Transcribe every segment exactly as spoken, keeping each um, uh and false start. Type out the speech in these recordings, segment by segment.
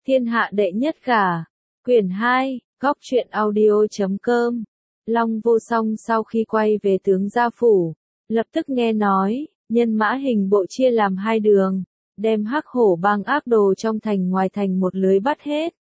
Thiên hạ đệ nhất gả. Quyển hai, góc truyện audio chấm com. Long Vô Song sau khi quay về tướng gia phủ, lập tức nghe nói, nhân mã hình bộ chia làm hai đường, đem Hắc Hổ bang ác đồ trong thành ngoài thành một lưới bắt hết.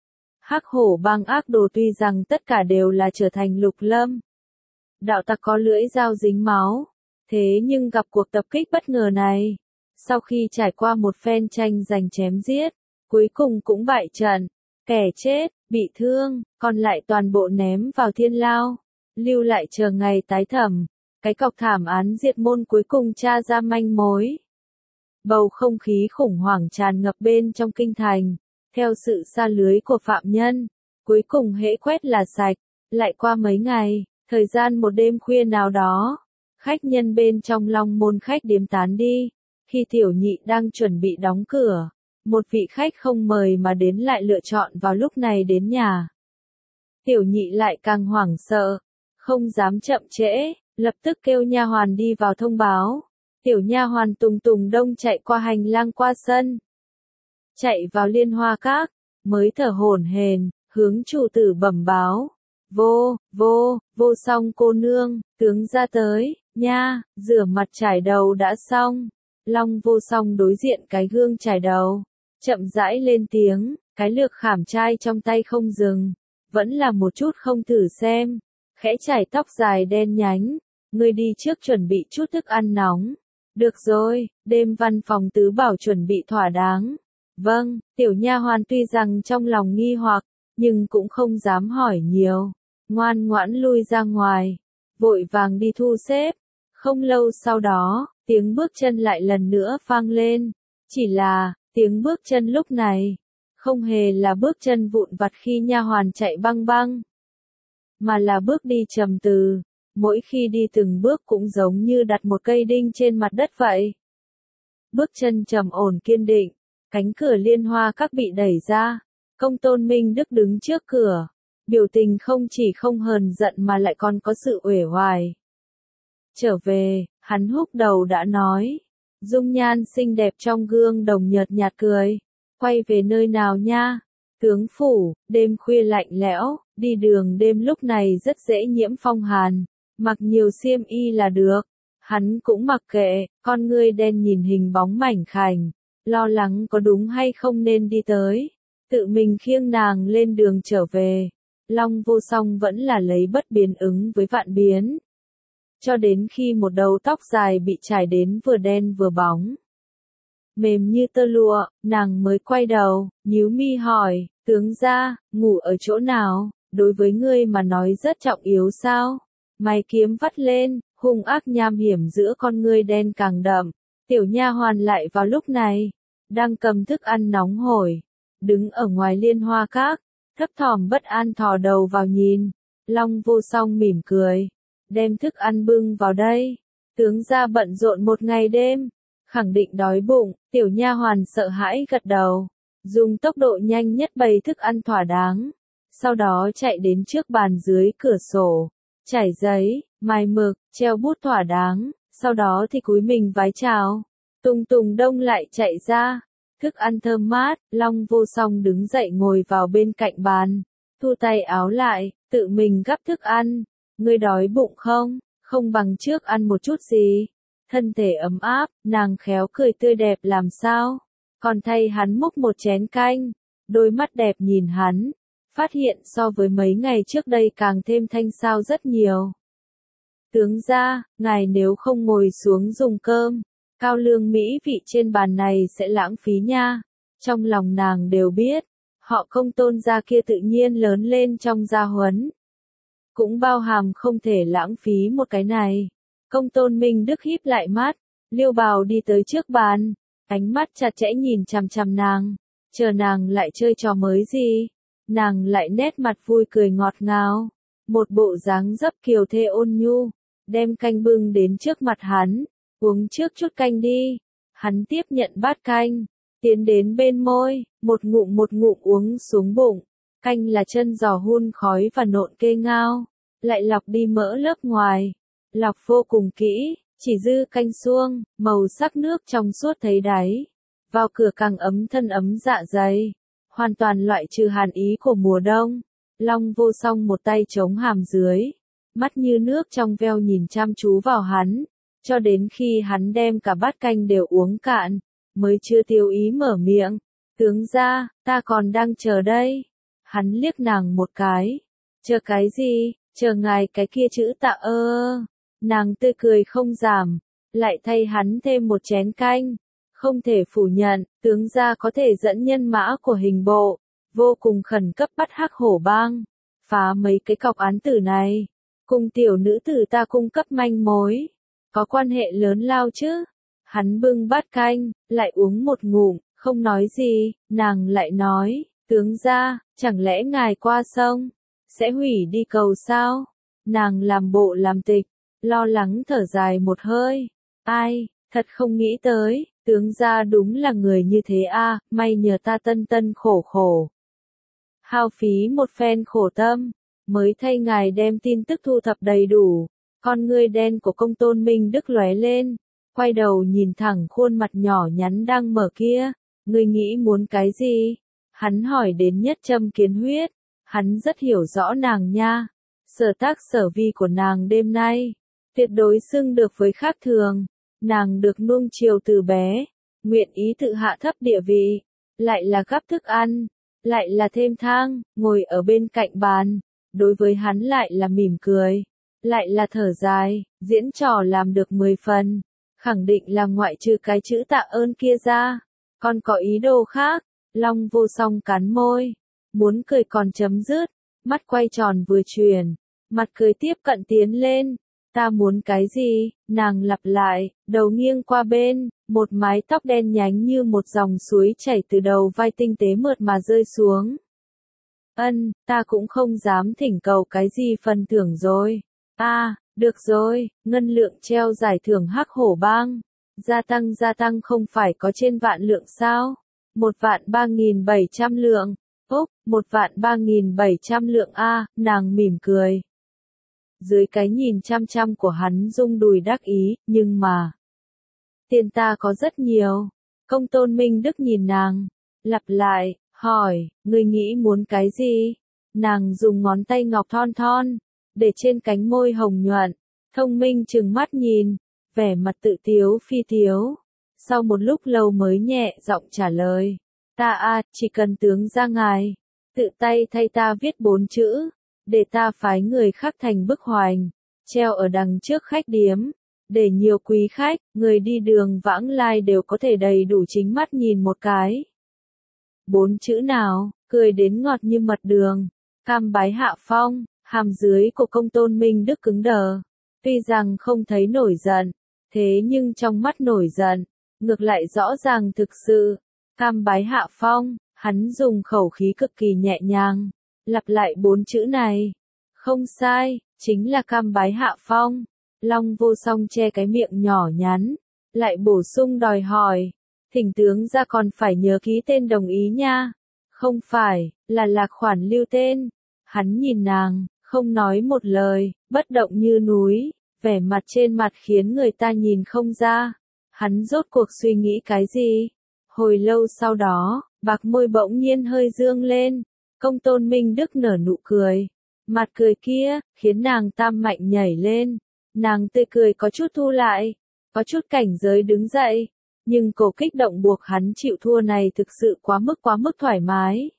Hắc Hổ bang ác đồ tuy rằng tất cả đều là trở thành lục lâm đạo tặc có lưỡi dao dính máu, thế nhưng gặp cuộc tập kích bất ngờ này, sau khi trải qua một phen tranh giành chém giết, cuối cùng cũng bại trận, kẻ chết, bị thương, còn lại toàn bộ ném vào thiên lao, lưu lại chờ ngày tái thẩm. Cái cọc thảm án diệt môn cuối cùng tra ra manh mối. Bầu không khí khủng hoảng tràn ngập bên trong kinh thành, theo sự sa lưới của phạm nhân, cuối cùng hễ quét là sạch. Lại qua mấy ngày, thời gian một đêm khuya nào đó, khách nhân bên trong Long Môn khách điếm tán đi, khi tiểu nhị đang chuẩn bị đóng cửa, một vị khách không mời mà đến lại lựa chọn vào lúc này đến nhà. Tiểu nhị lại càng hoảng sợ, không dám chậm trễ, lập tức kêu nha hoàn đi vào thông báo. Tiểu nha hoàn tùng tùng đông chạy qua hành lang qua sân, chạy vào Liên Hoa Các, mới thở hổn hển, hướng chủ tử bẩm báo. Vô, vô, Vô Song cô nương, tướng ra tới, nha, rửa mặt trải đầu đã xong. Long Vô Song đối diện cái gương trải đầu, chậm rãi lên tiếng, cái lược khảm trai trong tay không dừng, vẫn là một chút không thử xem, khẽ chải tóc dài đen nhánh, ngươi đi trước chuẩn bị chút thức ăn nóng. Được rồi, đêm văn phòng tứ bảo chuẩn bị thỏa đáng. Vâng, tiểu nha hoàn tuy rằng trong lòng nghi hoặc, nhưng cũng không dám hỏi nhiều, ngoan ngoãn lui ra ngoài, vội vàng đi thu xếp. Không lâu sau đó, tiếng bước chân lại lần nữa vang lên, chỉ là, tiếng bước chân lúc này, không hề là bước chân vụn vặt khi nha hoàn chạy băng băng, mà là bước đi trầm từ, mỗi khi đi từng bước cũng giống như đặt một cây đinh trên mặt đất vậy. Bước chân trầm ổn kiên định, cánh cửa Liên Hoa Các bị đẩy ra, Công Tôn Minh Đức đứng trước cửa, biểu tình không chỉ không hờn giận mà lại còn có sự uể oải. Trở về, hắn húc đầu đã nói, dung nhan xinh đẹp trong gương đồng nhợt nhạt cười, quay về nơi nào nha? Tướng phủ, đêm khuya lạnh lẽo, đi đường đêm lúc này rất dễ nhiễm phong hàn, mặc nhiều xiêm y là được. Hắn cũng mặc kệ, con ngươi đen nhìn hình bóng mảnh khảnh, lo lắng có đúng hay không nên đi tới, tự mình khiêng nàng lên đường trở về. Long Vô Song vẫn là lấy bất biến ứng với vạn biến, cho đến khi một đầu tóc dài bị trải đến vừa đen vừa bóng, mềm như tơ lụa, nàng mới quay đầu, nhíu mi hỏi, tướng gia, ngủ ở chỗ nào, đối với ngươi mà nói rất trọng yếu sao? Mày kiếm vắt lên, hung ác nham hiểm giữa con ngươi đen càng đậm. Tiểu nha hoàn lại vào lúc này, đang cầm thức ăn nóng hổi, đứng ở ngoài Liên Hoa Các, thấp thỏm bất an thò đầu vào nhìn. Long Vô Song mỉm cười, đem thức ăn bưng vào đây. Tướng gia bận rộn một ngày đêm, khẳng định đói bụng. Tiểu nha hoàn sợ hãi gật đầu, dùng tốc độ nhanh nhất bày thức ăn thỏa đáng, sau đó chạy đến trước bàn dưới cửa sổ, trải giấy, mài mực, treo bút thỏa đáng, sau đó thì cúi mình vái chào. Tùng Tùng Đông lại chạy ra, thức ăn thơm mát. Long Vô Song đứng dậy ngồi vào bên cạnh bàn, thu tay áo lại, tự mình gắp thức ăn. Ngươi đói bụng không? Không bằng trước ăn một chút gì. Thân thể ấm áp, nàng khéo cười tươi đẹp làm sao, còn thay hắn múc một chén canh, đôi mắt đẹp nhìn hắn, phát hiện so với mấy ngày trước đây càng thêm thanh xao rất nhiều. Tướng gia, ngài nếu không ngồi xuống dùng cơm, cao lương mỹ vị trên bàn này sẽ lãng phí nha. Trong lòng nàng đều biết, họ Công Tôn gia kia tự nhiên lớn lên trong gia huấn, cũng bao hàm không thể lãng phí một cái này. Công Tôn Minh Đức híp lại mắt, Liêu Bào đi tới trước bàn, ánh mắt chặt chẽ nhìn chằm chằm nàng, chờ nàng lại chơi trò mới gì. Nàng lại nét mặt vui cười ngọt ngào, một bộ dáng dấp kiều thê ôn nhu, đem canh bưng đến trước mặt hắn, uống trước chút canh đi. Hắn tiếp nhận bát canh, tiến đến bên môi, một ngụm một ngụm uống xuống bụng. Canh là chân giò hun khói và nộn kê ngao, lại lọc đi mỡ lớp ngoài, lọc vô cùng kỹ, chỉ dư canh suông, màu sắc nước trong suốt thấy đáy, vào cửa càng ấm thân ấm dạ dày. hoàn toàn loại trừ hàn ý của mùa đông. Long Vô Song một tay chống hàm dưới, mắt như nước trong veo nhìn chăm chú vào hắn, cho đến khi hắn đem cả bát canh đều uống cạn, mới chưa tiêu ý mở miệng. Tướng gia, ta còn đang chờ đây. Hắn liếc nàng một cái. Chờ cái gì? Chờ ngài cái kia chữ tạ ơ. Nàng tươi cười không giảm, lại thay hắn thêm một chén canh. Không thể phủ nhận, tướng gia có thể dẫn nhân mã của hình bộ, vô cùng khẩn cấp bắt Hắc Hổ Bang, phá mấy cái cọc án tử này. Cùng tiểu nữ tử ta cung cấp manh mối, có quan hệ lớn lao chứ. Hắn bưng bát canh, lại uống một ngụm, không nói gì, nàng lại nói, tướng gia, chẳng lẽ ngài qua sông, sẽ hủy đi cầu sao? Nàng làm bộ làm tịch, lo lắng thở dài một hơi, ai, thật không nghĩ tới, tướng gia đúng là người như thế a, may nhờ ta tân tân khổ khổ. Hao phí một phen khổ tâm, mới thay ngài đem tin tức thu thập đầy đủ. Con ngươi đen của Công Tôn Minh Đức lóe lên, quay đầu nhìn thẳng khuôn mặt nhỏ nhắn đang mở kia, ngươi nghĩ muốn cái gì? Hắn hỏi đến nhất châm kiến huyết, hắn rất hiểu rõ nàng nha, sở tác sở vi của nàng đêm nay, tuyệt đối xưng được với khác thường, nàng được nuông chiều từ bé, nguyện ý tự hạ thấp địa vị, lại là gắp thức ăn, lại là thêm thang, ngồi ở bên cạnh bàn, đối với hắn lại là mỉm cười, lại là thở dài, diễn trò làm được mười phần, khẳng định là ngoại trừ cái chữ tạ ơn kia ra, còn có ý đồ khác. Long Vô Song cắn môi, muốn cười còn chấm dứt, mắt quay tròn vừa chuyển, mặt cười tiếp cận tiến lên, ta muốn cái gì? Nàng lặp lại, đầu nghiêng qua bên, một mái tóc đen nhánh như một dòng suối chảy từ đầu vai tinh tế mượt mà rơi xuống. Ân, ta cũng không dám thỉnh cầu cái gì phần thưởng rồi. À, được rồi, ngân lượng treo giải thưởng Hắc Hổ Bang, gia tăng gia tăng không phải có trên vạn lượng sao? Một vạn ba nghìn bảy trăm lượng, úp, một vạn ba nghìn bảy trăm lượng a, nàng mỉm cười. Dưới cái nhìn chăm chăm của hắn rung đùi đắc ý, nhưng mà, tiền ta có rất nhiều. Công Tôn Minh Đức nhìn nàng, lặp lại, hỏi, ngươi nghĩ muốn cái gì? Nàng dùng ngón tay ngọc thon thon, để trên cánh môi hồng nhuận, thông minh trừng mắt nhìn, vẻ mặt tự tiếu phi tiếu. Sau một lúc lâu mới nhẹ giọng trả lời, ta a, chỉ cần tướng gia ngài, tự tay thay ta viết bốn chữ, để ta phái người khắc thành bức hoành, treo ở đằng trước khách điếm, để nhiều quý khách, người đi đường vãng lai đều có thể đầy đủ chính mắt nhìn một cái. Bốn chữ nào, cười đến ngọt như mật đường, cam bái hạ phong, hàm dưới của Công Tôn Minh Đức cứng đờ, tuy rằng không thấy nổi giận, thế nhưng trong mắt nổi giận, ngược lại rõ ràng thực sự, cam bái hạ phong, hắn dùng khẩu khí cực kỳ nhẹ nhàng, lặp lại bốn chữ này, không sai, chính là cam bái hạ phong. Long Vô Song che cái miệng nhỏ nhắn, lại bổ sung đòi hỏi, thỉnh tướng ra còn phải nhớ ký tên đồng ý nha, không phải, là lạc khoản lưu tên. Hắn nhìn nàng, không nói một lời, bất động như núi, vẻ mặt trên mặt khiến người ta nhìn không ra. Hắn rốt cuộc suy nghĩ cái gì? Hồi lâu sau đó, bạc môi bỗng nhiên hơi dương lên, Công Tôn Minh Đức nở nụ cười. Mặt cười kia, khiến nàng tam mạnh nhảy lên. Nàng tươi cười có chút thu lại, có chút cảnh giới đứng dậy, nhưng cổ kích động buộc hắn chịu thua này thực sự quá mức quá mức thoải mái.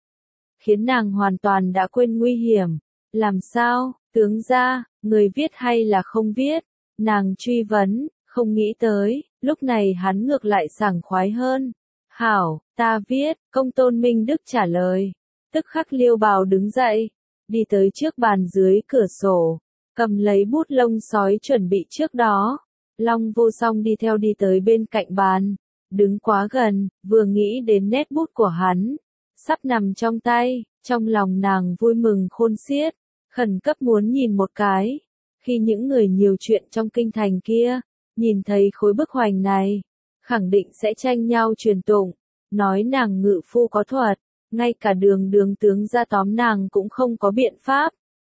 Khiến nàng hoàn toàn đã quên nguy hiểm. Làm sao, tướng gia, người viết hay là không viết? Nàng truy vấn, không nghĩ tới, lúc này hắn ngược lại sảng khoái hơn. Hảo, ta viết, Công Tôn Minh Đức trả lời. Tức khắc Liêu Bào đứng dậy, đi tới trước bàn dưới cửa sổ, cầm lấy bút lông sói chuẩn bị trước đó. Long Vô Song đi theo đi tới bên cạnh bàn, đứng quá gần, vừa nghĩ đến nét bút của hắn, sắp nằm trong tay, trong lòng nàng vui mừng khôn xiết, khẩn cấp muốn nhìn một cái. Khi những người nhiều chuyện trong kinh thành kia, nhìn thấy khối bức hoành này, khẳng định sẽ tranh nhau truyền tụng, nói nàng ngự phu có thuật, ngay cả đường đường tướng ra tóm nàng cũng không có biện pháp.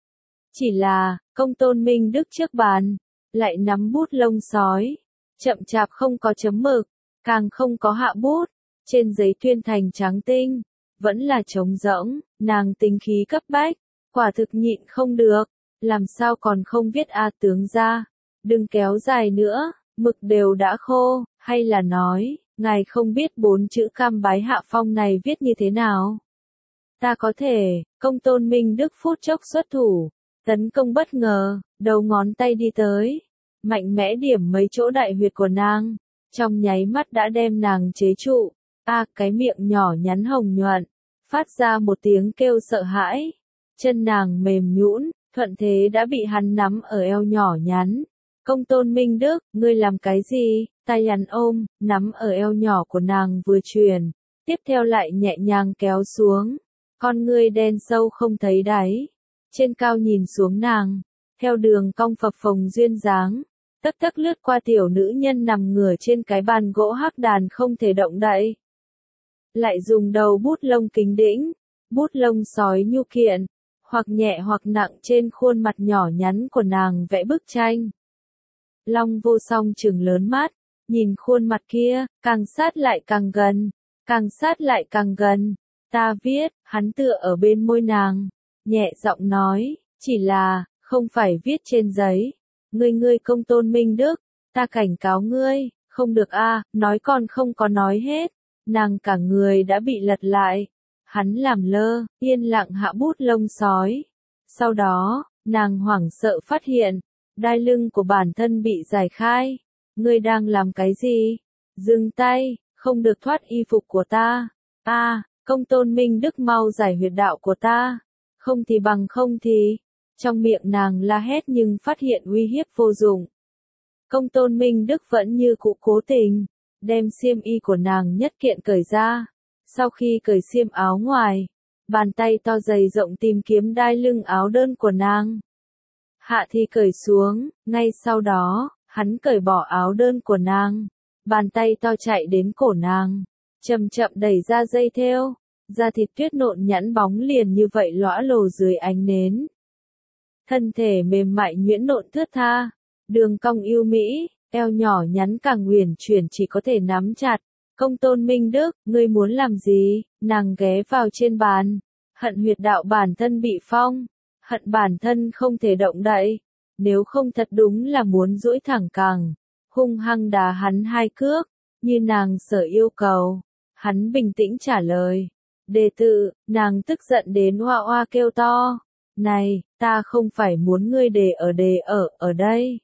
Chỉ là, Công Tôn Minh Đức trước bàn, lại nắm bút lông sói, chậm chạp không có chấm mực, càng không có hạ bút, trên giấy tuyên thành trắng tinh, vẫn là trống rỗng, nàng tính khí cấp bách, quả thực nhịn không được, làm sao còn không viết a tướng gia, đừng kéo dài nữa, mực đều đã khô, hay là nói, ngài không biết bốn chữ cam bái hạ phong này viết như thế nào? Ta có thể, Công Tôn Minh Đức phút chốc xuất thủ, tấn công bất ngờ, đầu ngón tay đi tới, mạnh mẽ điểm mấy chỗ đại huyệt của nàng, trong nháy mắt đã đem nàng chế trụ, a cái miệng nhỏ nhắn hồng nhuận, phát ra một tiếng kêu sợ hãi, chân nàng mềm nhũn, thuận thế đã bị hắn nắm ở eo nhỏ nhắn. Công Tôn Minh Đức, ngươi làm cái gì? Tay hắn ôm, nắm ở eo nhỏ của nàng vừa truyền, tiếp theo lại nhẹ nhàng kéo xuống, con ngươi đen sâu không thấy đáy, trên cao nhìn xuống nàng, theo đường cong phập phồng duyên dáng, tấc tấc lướt qua tiểu nữ nhân nằm ngửa trên cái bàn gỗ hắc đàn không thể động đậy. Lại dùng đầu bút lông kính đĩnh, bút lông sói nhu kiện, hoặc nhẹ hoặc nặng trên khuôn mặt nhỏ nhắn của nàng vẽ bức tranh. Long Vô Song trừng lớn mắt, nhìn khuôn mặt kia, càng sát lại càng gần, càng sát lại càng gần. Ta viết, hắn tựa ở bên môi nàng, nhẹ giọng nói, chỉ là, không phải viết trên giấy. Ngươi ngươi Công Tôn Minh Đức, ta cảnh cáo ngươi, không được a, nói còn không có nói hết. Nàng cả người đã bị lật lại. Hắn làm lơ, yên lặng hạ bút lông sói. Sau đó, nàng hoảng sợ phát hiện, đai lưng của bản thân bị giải khai. Ngươi đang làm cái gì? Dừng tay, không được thoát y phục của ta. A, à, Công Tôn Minh Đức mau giải huyệt đạo của ta. Không thì bằng không thì. Trong miệng nàng la hét nhưng phát hiện uy hiếp vô dụng. Công Tôn Minh Đức vẫn như cũ cố tình, đem xiêm y của nàng nhất kiện cởi ra. Sau khi cởi xiêm áo ngoài, bàn tay to dày rộng tìm kiếm đai lưng áo đơn của nàng. Hạ thì cởi xuống, ngay sau đó, hắn cởi bỏ áo đơn của nàng. Bàn tay to chạy đến cổ nàng, chậm chậm đẩy ra dây thêu, da thịt tuyết nộn nhẵn bóng liền như vậy lõa lồ dưới ánh nến. Thân thể mềm mại nhuyễn nộn thướt tha, đường cong yêu mỹ, eo nhỏ nhắn càng uyển chuyển chỉ có thể nắm chặt. Công Tôn Minh Đức, ngươi muốn làm gì? Nàng ghé vào trên bàn, hận huyệt đạo bản thân bị phong, hận bản thân không thể động đậy, nếu không thật đúng là muốn duỗi thẳng cẳng, hung hăng đá hắn hai cước, như nàng sở yêu cầu. Hắn bình tĩnh trả lời, đề tự, nàng tức giận đến oa oa kêu to, này, ta không phải muốn ngươi đề ở đề ở, ở đây.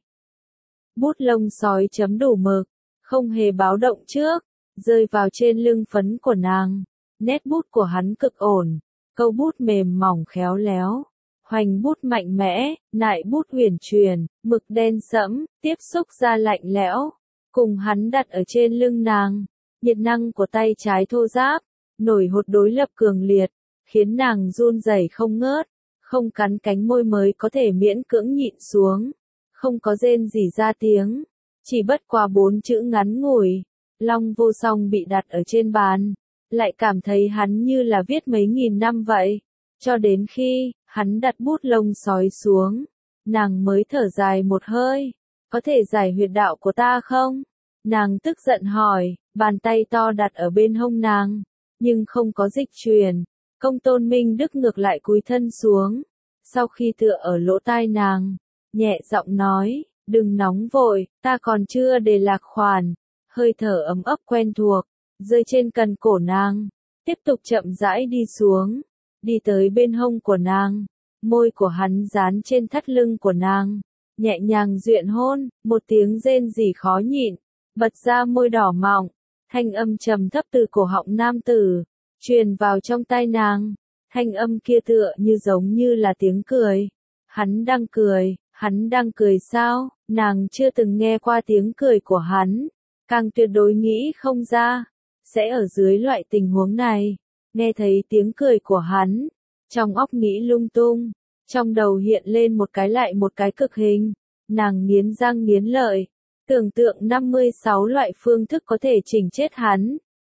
Bút lông sói chấm đủ mực, không hề báo động trước, rơi vào trên lưng phấn của nàng, nét bút của hắn cực ổn, câu bút mềm mỏng khéo léo, hoành bút mạnh mẽ, nại bút huyền truyền, mực đen sẫm, tiếp xúc ra lạnh lẽo, cùng hắn đặt ở trên lưng nàng, nhiệt năng của tay trái thô ráp, nổi hột đối lập cường liệt, khiến nàng run rẩy không ngớt, không cắn cánh môi mới có thể miễn cưỡng nhịn xuống, không có rên gì ra tiếng, chỉ bất quá bốn chữ ngắn ngủi. Long Vô Song bị đặt ở trên bàn, lại cảm thấy hắn như là viết mấy nghìn năm vậy, cho đến khi hắn đặt bút lông sói xuống, nàng mới thở dài một hơi, có thể giải huyệt đạo của ta không? Nàng tức giận hỏi, bàn tay to đặt ở bên hông nàng, nhưng không có dịch truyền. Công Tôn Minh Đức ngược lại cúi thân xuống, sau khi tựa ở lỗ tai nàng, nhẹ giọng nói, đừng nóng vội, ta còn chưa đề lạc khoản. Hơi thở ấm ấp quen thuộc, rơi trên cần cổ nàng, tiếp tục chậm rãi đi xuống, đi tới bên hông của nàng, môi của hắn dán trên thắt lưng của nàng, nhẹ nhàng duyện hôn, một tiếng rên rỉ khó nhịn, bật ra môi đỏ mọng, thanh âm trầm thấp từ cổ họng nam tử, truyền vào trong tai nàng, thanh âm kia tựa như giống như là tiếng cười. Hắn đang cười, hắn đang cười sao? Nàng chưa từng nghe qua tiếng cười của hắn. Càng tuyệt đối nghĩ không ra, sẽ ở dưới loại tình huống này, nghe thấy tiếng cười của hắn, trong óc nghĩ lung tung, trong đầu hiện lên một cái lại một cái cực hình, nàng nghiến răng nghiến lợi, tưởng tượng năm mươi sáu loại phương thức có thể chỉnh chết hắn.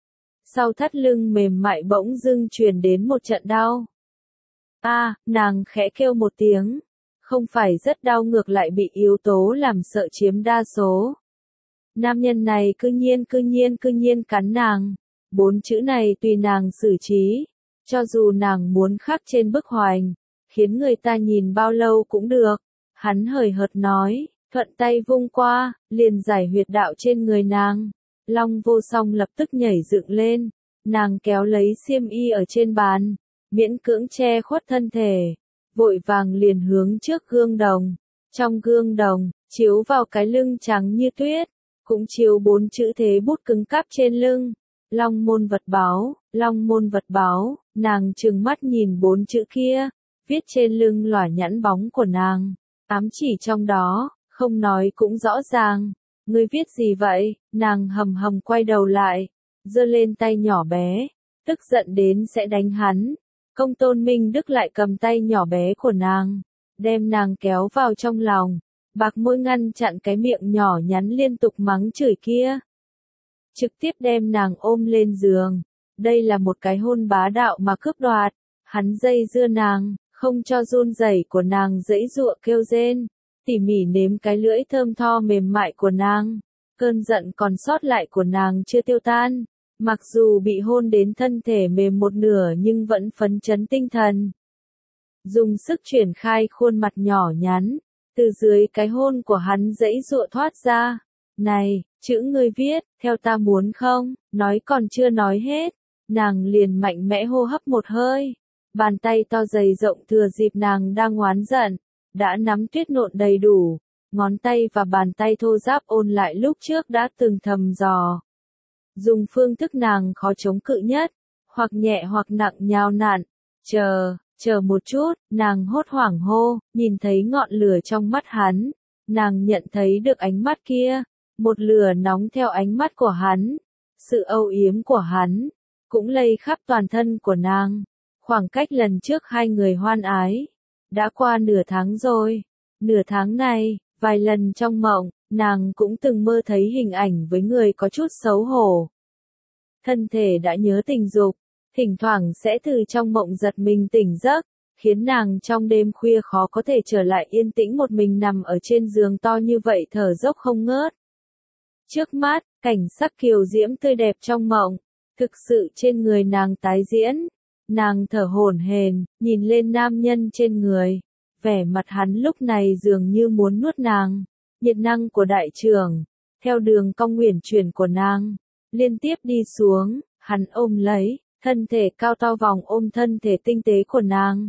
Sau thắt lưng mềm mại bỗng dưng truyền đến một trận đau. A, à, nàng khẽ kêu một tiếng, không phải rất đau ngược lại bị yếu tố làm sợ chiếm đa số. Nam nhân này cư nhiên cư nhiên cư nhiên cắn nàng, bốn chữ này tùy nàng xử trí, Cho dù nàng muốn khắc trên bức hoành, khiến người ta nhìn bao lâu cũng được. Hắn hời hợt nói, thuận tay vung qua, liền giải huyệt đạo trên người nàng. Long Vô Song lập tức nhảy dựng lên, nàng kéo lấy xiêm y ở trên bàn, miễn cưỡng che khuất thân thể, vội vàng liền hướng trước gương đồng. Trong gương đồng, chiếu vào cái lưng trắng như tuyết, cũng chiếu bốn chữ thế bút cứng cáp trên lưng. Long môn vật báo, long môn vật báo, nàng trừng mắt nhìn bốn chữ kia, viết trên lưng lỏa nhẵn bóng của nàng, ám chỉ trong đó, không nói cũng rõ ràng. Ngươi viết gì vậy? Nàng hầm hầm quay đầu lại, giơ lên tay nhỏ bé, tức giận đến sẽ đánh hắn. Công Tôn Minh Đức lại cầm tay nhỏ bé của nàng, đem nàng kéo vào trong lòng, bạc môi ngăn chặn cái miệng nhỏ nhắn liên tục mắng chửi kia. Trực tiếp đem nàng ôm lên giường. Đây là một cái hôn bá đạo mà cướp đoạt. Hắn dây dưa nàng, không cho run rẩy của nàng dãy dụa kêu rên, tỉ mỉ nếm cái lưỡi thơm tho mềm mại của nàng. Cơn giận còn sót lại của nàng chưa tiêu tan, mặc dù bị hôn đến thân thể mềm một nửa nhưng vẫn phấn chấn tinh thần. Dùng sức chuyển khai khuôn mặt nhỏ nhắn, từ dưới cái hôn của hắn dãy dụa thoát ra. Này, chữ ngươi viết, theo ta muốn không? Nói còn chưa nói hết, nàng liền mạnh mẽ hô hấp một hơi. Bàn tay to dày rộng thừa dịp nàng đang oán giận, đã nắm tuyết nộn đầy đủ, ngón tay và bàn tay thô ráp ôn lại lúc trước đã từng thầm dò. Dùng phương thức nàng khó chống cự nhất, hoặc nhẹ hoặc nặng nhào nặn. Chờ, chờ một chút, nàng hốt hoảng hô, nhìn thấy ngọn lửa trong mắt hắn. Nàng nhận thấy được ánh mắt kia, một lửa nóng theo ánh mắt của hắn. Sự âu yếm của hắn, cũng lây khắp toàn thân của nàng. Khoảng cách lần trước hai người hoan ái, đã qua nửa tháng rồi. Nửa tháng này, vài lần trong mộng, nàng cũng từng mơ thấy hình ảnh với người có chút xấu hổ. Thân thể đã nhớ tình dục, thỉnh thoảng sẽ từ trong mộng giật mình tỉnh giấc, khiến nàng trong đêm khuya khó có thể trở lại yên tĩnh một mình nằm ở trên giường to như vậy thở dốc không ngớt. Trước mắt, cảnh sắc kiều diễm tươi đẹp trong mộng, thực sự trên người nàng tái diễn. Nàng thở hổn hển, nhìn lên nam nhân trên người. Vẻ mặt hắn lúc này dường như muốn nuốt nàng. Nhiệt năng của đại trưởng, theo đường cong uyển chuyển của nàng, liên tiếp đi xuống, hắn ôm lấy, thân thể cao to vòng ôm thân thể tinh tế của nàng.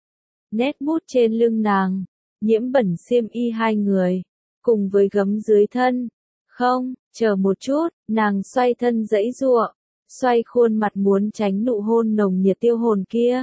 Nét bút trên lưng nàng, nhiễm bẩn xiêm y hai người, cùng với gấm dưới thân. Không, chờ một chút, nàng xoay thân dãy giụa, xoay khuôn mặt muốn tránh nụ hôn nồng nhiệt tiêu hồn kia.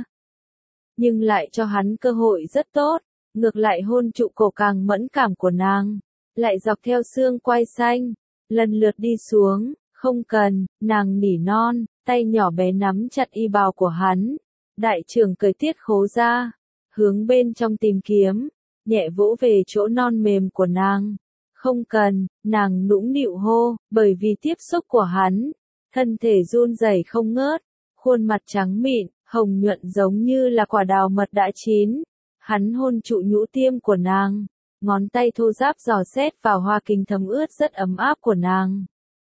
Nhưng lại cho hắn cơ hội rất tốt, ngược lại hôn trụ cổ càng mẫn cảm của nàng, lại dọc theo xương quai xanh, lần lượt đi xuống, không cần, nàng nỉ non, tay nhỏ bé nắm chặt y bào của hắn. Đại trưởng cởi tiết khố ra, hướng bên trong tìm kiếm, nhẹ vỗ về chỗ non mềm của nàng. Không cần, nàng nũng nịu hô, bởi vì tiếp xúc của hắn, thân thể run rẩy không ngớt, khuôn mặt trắng mịn, hồng nhuận giống như là quả đào mật đã chín. Hắn hôn trụ nhũ tiêm của nàng, ngón tay thô ráp dò xét vào hoa kinh thấm ướt rất ấm áp của nàng.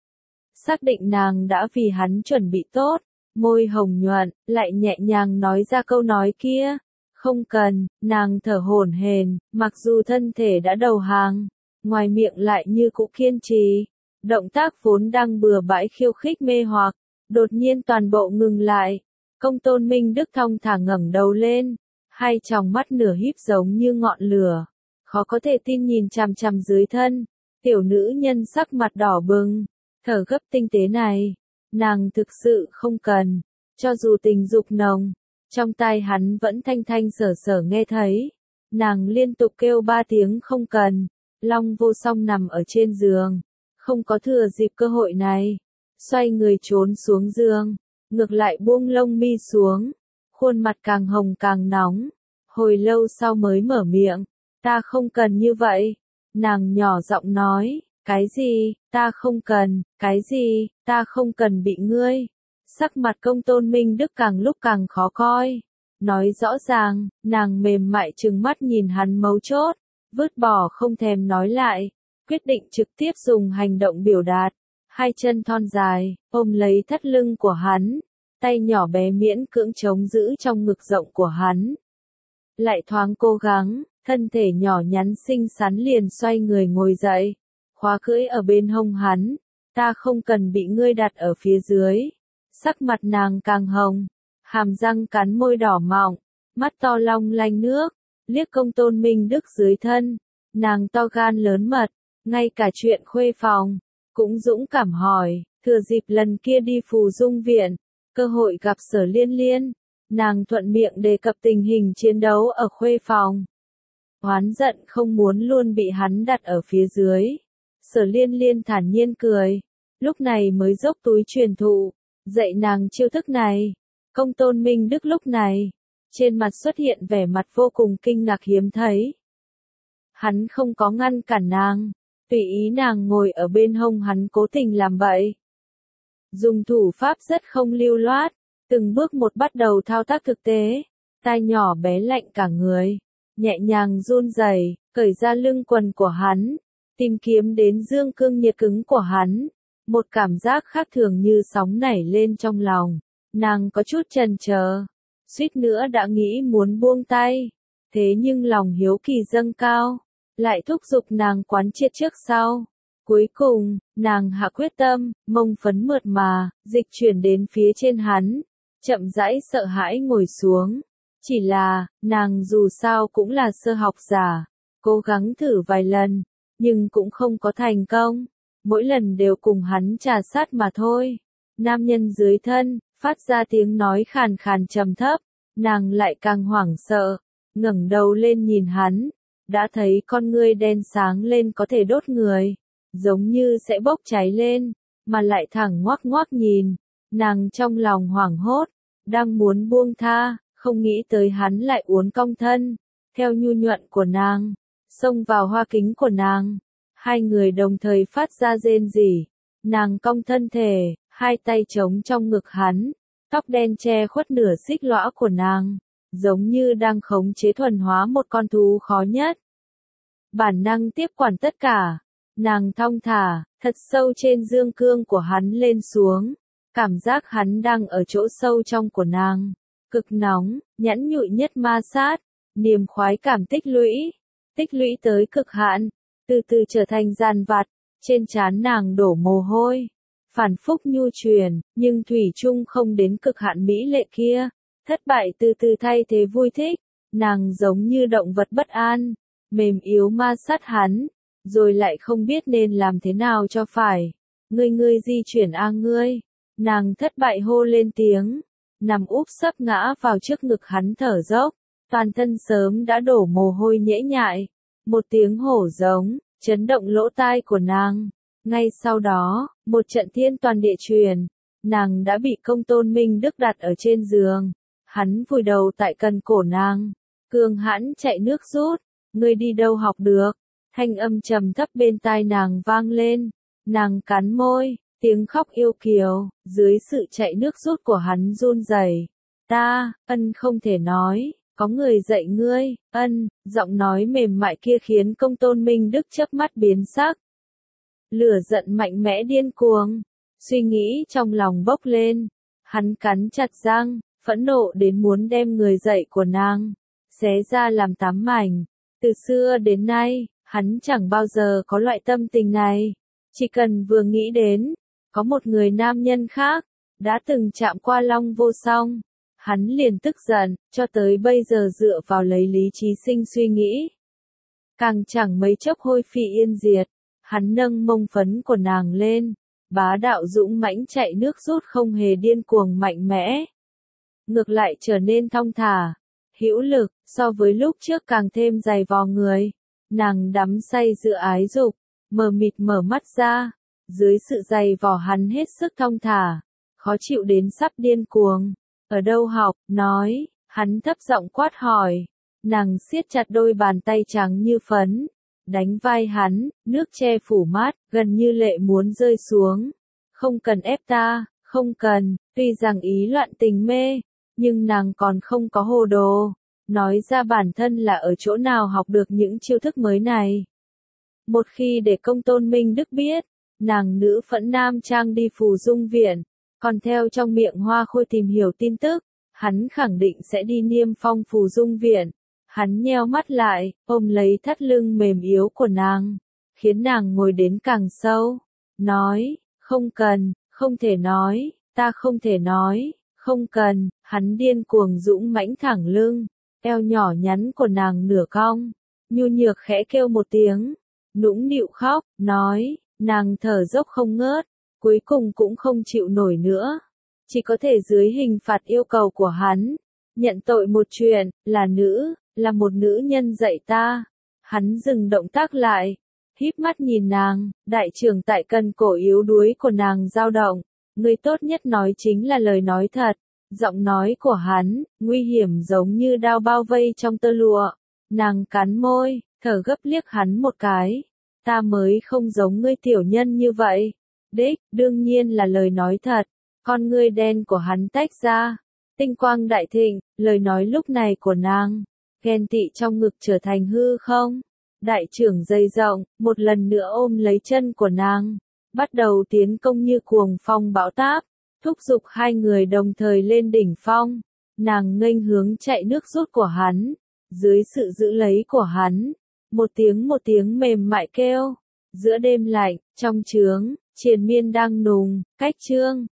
Xác định nàng đã vì hắn chuẩn bị tốt, môi hồng nhuận, lại nhẹ nhàng nói ra câu nói kia. Không cần, nàng thở hổn hển, mặc dù thân thể đã đầu hàng, ngoài miệng lại như cũ kiên trì. Động tác vốn đang bừa bãi khiêu khích mê hoặc, đột nhiên toàn bộ ngừng lại. Công Tôn Minh Đức thong thả ngẩng đầu lên, hai tròng mắt nửa híp giống như ngọn lửa, khó có thể tin nhìn chằm chằm dưới thân. Tiểu nữ nhân sắc mặt đỏ bừng, thở gấp tinh tế này, nàng thực sự không cần, cho dù tình dục nồng, trong tai hắn vẫn thanh thanh sở sở nghe thấy. Nàng liên tục kêu ba tiếng không cần. Long Vô Song nằm ở trên giường, không có thừa dịp cơ hội này, xoay người trốn xuống giường, ngược lại buông lông mi xuống, khuôn mặt càng hồng càng nóng, hồi lâu sau mới mở miệng, ta không cần như vậy. Nàng nhỏ giọng nói, cái gì, ta không cần, cái gì, ta không cần bị ngươi. Sắc mặt Công Tôn Minh Đức càng lúc càng khó coi, nói rõ ràng, nàng mềm mại trừng mắt nhìn hắn mấu chốt, vứt bỏ không thèm nói lại, quyết định trực tiếp dùng hành động biểu đạt. Hai chân thon dài, ôm lấy thắt lưng của hắn, tay nhỏ bé miễn cưỡng chống giữ trong ngực rộng của hắn. Lại thoáng cố gắng, thân thể nhỏ nhắn xinh xắn liền xoay người ngồi dậy, khóa cưỡi ở bên hông hắn, ta không cần bị ngươi đặt ở phía dưới. Sắc mặt nàng càng hồng, hàm răng cắn môi đỏ mọng, mắt to long lanh nước, liếc Công Tôn Minh Đức dưới thân, nàng to gan lớn mật, ngay cả chuyện khuê phòng, cũng dũng cảm hỏi, thừa dịp lần kia đi Phù Dung Viện, cơ hội gặp Sở Liên Liên, nàng thuận miệng đề cập tình hình chiến đấu ở khuê phòng. Oán giận không muốn luôn bị hắn đặt ở phía dưới. Sở Liên Liên thản nhiên cười, lúc này mới dốc túi truyền thụ, dạy nàng chiêu thức này. Công Tôn Minh Đức lúc này, trên mặt xuất hiện vẻ mặt vô cùng kinh ngạc hiếm thấy. Hắn không có ngăn cản nàng, tùy ý nàng ngồi ở bên hông hắn cố tình làm vậy. Dùng thủ pháp rất không lưu loát, từng bước một bắt đầu thao tác thực tế, tai nhỏ bé lạnh cả người, nhẹ nhàng run rẩy, cởi ra lưng quần của hắn, tìm kiếm đến dương cương nhiệt cứng của hắn. Một cảm giác khác thường như sóng nảy lên trong lòng, nàng có chút chần chờ, suýt nữa đã nghĩ muốn buông tay, thế nhưng lòng hiếu kỳ dâng cao, lại thúc giục nàng quán triệt trước sau. Cuối cùng, nàng hạ quyết tâm, mông phấn mượt mà, dịch chuyển đến phía trên hắn, chậm rãi sợ hãi ngồi xuống. Chỉ là, nàng dù sao cũng là sơ học giả, cố gắng thử vài lần, nhưng cũng không có thành công, mỗi lần đều cùng hắn trà sát mà thôi. Nam nhân dưới thân, phát ra tiếng nói khàn khàn trầm thấp, nàng lại càng hoảng sợ, ngẩng đầu lên nhìn hắn, đã thấy con ngươi đen sáng lên có thể đốt người, giống như sẽ bốc cháy lên, mà lại thẳng ngoác ngoác nhìn, nàng trong lòng hoảng hốt, đang muốn buông tha, không nghĩ tới hắn lại uốn cong thân, theo nhu nhuận của nàng, xông vào hoa kính của nàng, hai người đồng thời phát ra rên rỉ, nàng cong thân thể, hai tay trống trong ngực hắn, tóc đen che khuất nửa xích lõa của nàng, giống như đang khống chế thuần hóa một con thú khó nhất. Bản năng tiếp quản tất cả, nàng thong thả, thật sâu trên dương cương của hắn lên xuống, cảm giác hắn đang ở chỗ sâu trong của nàng, cực nóng, nhẵn nhụi nhất ma sát, niềm khoái cảm tích lũy, tích lũy tới cực hạn, từ từ trở thành gian vặt, trên trán nàng đổ mồ hôi, phản phúc nhu truyền, nhưng thủy chung không đến cực hạn mỹ lệ kia, thất bại từ từ thay thế vui thích, nàng giống như động vật bất an, mềm yếu ma sát hắn, rồi lại không biết nên làm thế nào cho phải. Ngươi ngươi di chuyển a ngươi, nàng thất bại hô lên tiếng, nằm úp sấp ngã vào trước ngực hắn thở dốc, toàn thân sớm đã đổ mồ hôi nhễ nhại, một tiếng hổ giống, chấn động lỗ tai của nàng. Ngay sau đó, một trận thiên toàn địa truyền, nàng đã bị Công Tôn Minh Đức đặt ở trên giường, hắn vùi đầu tại cần cổ nàng, cường hãn chạy nước rút, ngươi đi đâu học được, thanh âm trầm thấp bên tai nàng vang lên, nàng cắn môi, tiếng khóc yêu kiều, dưới sự chạy nước rút của hắn run rẩy. Ta, ân không thể nói, có người dạy ngươi, ân, giọng nói mềm mại kia khiến Công Tôn Minh Đức chớp mắt biến sắc. Lửa giận mạnh mẽ điên cuồng, suy nghĩ trong lòng bốc lên, hắn cắn chặt răng, phẫn nộ đến muốn đem người dạy của nàng, xé ra làm tám mảnh. Từ xưa đến nay, hắn chẳng bao giờ có loại tâm tình này, chỉ cần vừa nghĩ đến, có một người nam nhân khác, đã từng chạm qua Long Vô Song, hắn liền tức giận, cho tới bây giờ dựa vào lấy lý trí sinh suy nghĩ. Càng chẳng mấy chốc hôi phi yên diệt, hắn nâng mông phấn của nàng lên, bá đạo dũng mãnh chạy nước rút không hề điên cuồng mạnh mẽ. Ngược lại trở nên thong thả, hữu lực, so với lúc trước càng thêm dày vò người. Nàng đắm say giữa ái dục, mờ mịt mở mắt ra, dưới sự dày vò hắn hết sức thong thả, khó chịu đến sắp điên cuồng. Ở đâu học, nói, hắn thấp giọng quát hỏi, nàng siết chặt đôi bàn tay trắng như phấn, đánh vai hắn, nước che phủ mát, gần như lệ muốn rơi xuống. Không cần ép ta, không cần, tuy rằng ý loạn tình mê, nhưng nàng còn không có hồ đồ, nói ra bản thân là ở chỗ nào học được những chiêu thức mới này. Một khi để Công Tôn Minh Đức biết, nàng nữ phẫn nam trang đi Phù Dung Viện, Còn theo trong miệng Hoa Khôi tìm hiểu tin tức, hắn khẳng định sẽ đi Niêm Phong Phù Dung Viện. Hắn nheo mắt lại, ôm lấy thắt lưng mềm yếu của nàng, khiến nàng ngồi đến càng sâu. Nói, không cần, không thể nói, ta không thể nói, không cần. Hắn điên cuồng dũng mãnh thẳng lưng, eo nhỏ nhắn của nàng nửa cong, nhu nhược khẽ kêu một tiếng, nũng nịu khóc, nói, nàng thở dốc không ngớt, cuối cùng cũng không chịu nổi nữa. Chỉ có thể dưới hình phạt yêu cầu của hắn, nhận tội một chuyện, là nữ, là một nữ nhân dạy ta. Hắn dừng động tác lại, híp mắt nhìn nàng, đại trưởng tại cần cổ yếu đuối của nàng dao động, người tốt nhất nói chính là lời nói thật. Giọng nói của hắn, nguy hiểm giống như đao bao vây trong tơ lụa. Nàng cắn môi, thở gấp liếc hắn một cái. Ta mới không giống ngươi tiểu nhân như vậy. Đích, đương nhiên là lời nói thật. Con ngươi đen của hắn tách ra. Tinh quang đại thịnh, lời nói lúc này của nàng. Ghen tị trong ngực trở thành hư không. Đại trưởng dây rộng, một lần nữa ôm lấy chân của nàng. Bắt đầu tiến công như cuồng phong bão táp. Thúc giục hai người đồng thời lên đỉnh phong. Nàng nghênh hướng chạy nước rút của hắn. Dưới sự giữ lấy của hắn. Một tiếng một tiếng mềm mại kêu. Giữa đêm lạnh, trong trướng, triền miên đang nùng, cách trương.